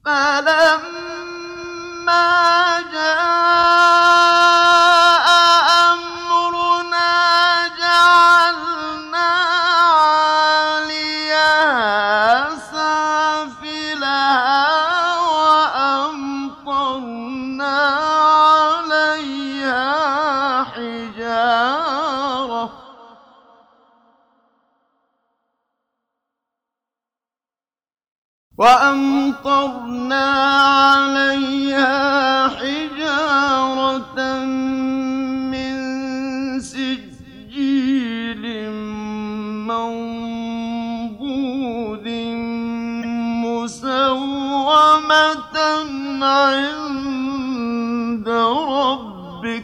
فَلَمَّا جَاءَ أَمْرُنَا جَعَلْنَا عَالِيَهَا سَافِلَهَا وَأَمْطَرْنَا عَلَيْهَا حِجَارَةً مِّن سِجِّيلٍ مَّنضُودٍ مُّسَوَّمَةً عِندَ رَبِّكَ ۖ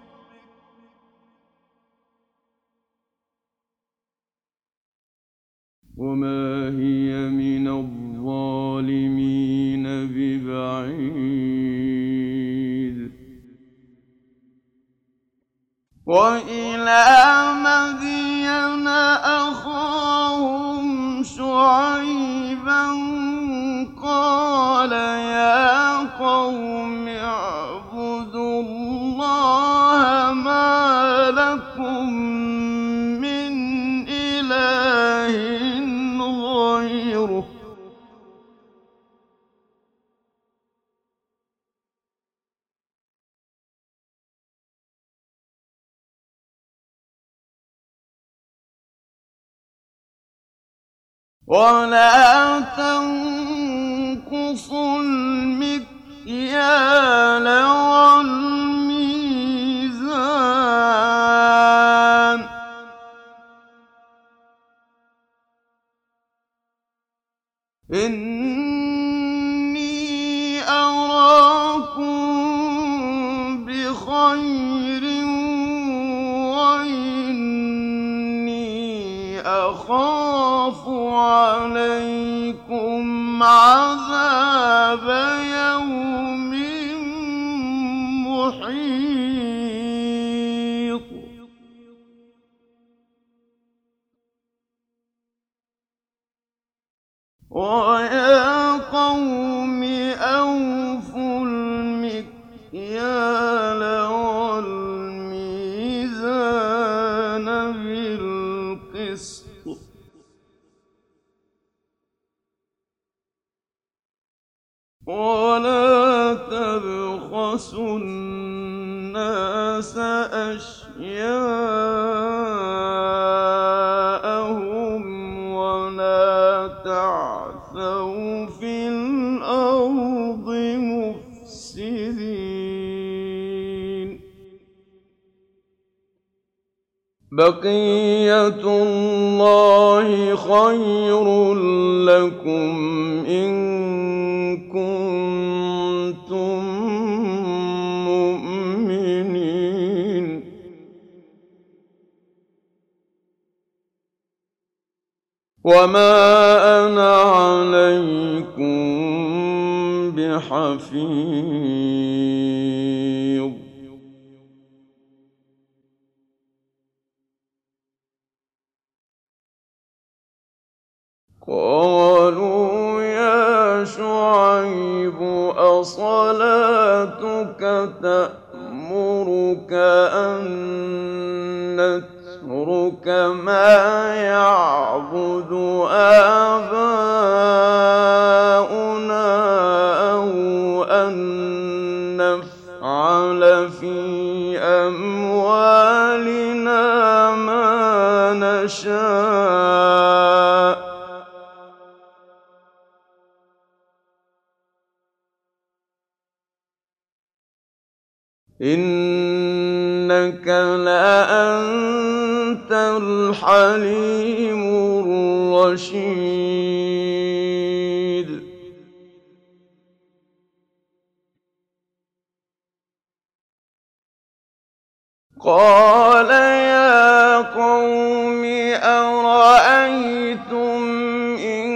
وَمَا هِيَ مِنَ الظَّالِمِينَ بِبَعِيدٍ. وَإِلَىٰ مَدْيَنَ أَخَاهُمْ شُعَيْبًا قَالَ يَا قَوْمِ اعْبُدُوا اللَّهَ مَا لَكُم مِّنْ إِلَٰهٍ غَيْرُهُ وَلَا تَنقُصُوا الْمِكْيَالَ وَالْمِيزَانَ ۚ إِنِّي أَرَاكُم بِخَيْرٍ وَإِنِّي أَخَافُ عَلَيْكُمْ عَذَابَ يَوْمٍ مُّحِيطٍ. وَيَا قَوْمِ أَوْفُوا الْمِكْيَالَ وَالْمِيزَانَ بِالْقِسْطِ ۖ وَلَا تَبْخَسُوا النَّاسَ أَشْيَاءَهُمْ وَلَا تَعْثَوْا فِي الْأَرْضِ مُفْسِدِينَ. بَقِيَّتُ اللَّهِ خَيْرٌ لَّكُمْ إِن كُنتُم مُّؤْمِنِينَ. وَمَا أَنَا عَلَيْكُم بِحَفِيظٍ. قَالُوا يَا شُعَيْبُ أَصَلَاتُكَ تَأْمُرُكَ أَن نَّتْرُكَ مَا يَعْبُدُ آبَاؤُنَا أَوْ أَن نَّفْعَلَ فِي أَمْوَالِنَا مَا نَشَاءُ ۖ إِنَّكَ لَأَنتَ الْحَلِيمُ الرَّشِيدُ. قَالَ يَا قَوْمِ أَرَأَيْتُمْ إِن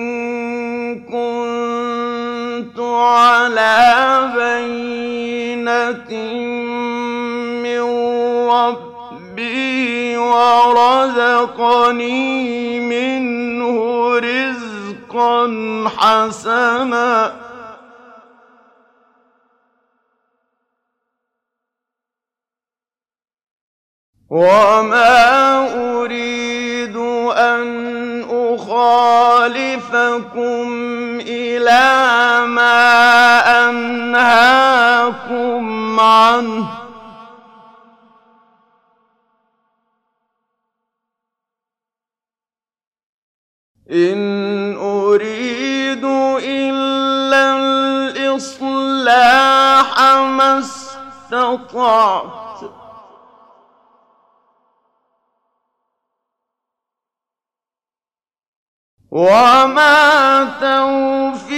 كُنتُ عَلَىٰ بَيِّنَةٍ مِّن رَّبِّي وَرَزَقَنِي مِنْهُ رِزْقًا حَسَنًا وما أريد أن أخالفكم إلى ما أنهاكم عنه إن أريد إلا الإصلاح ما استطعت وما توفيقي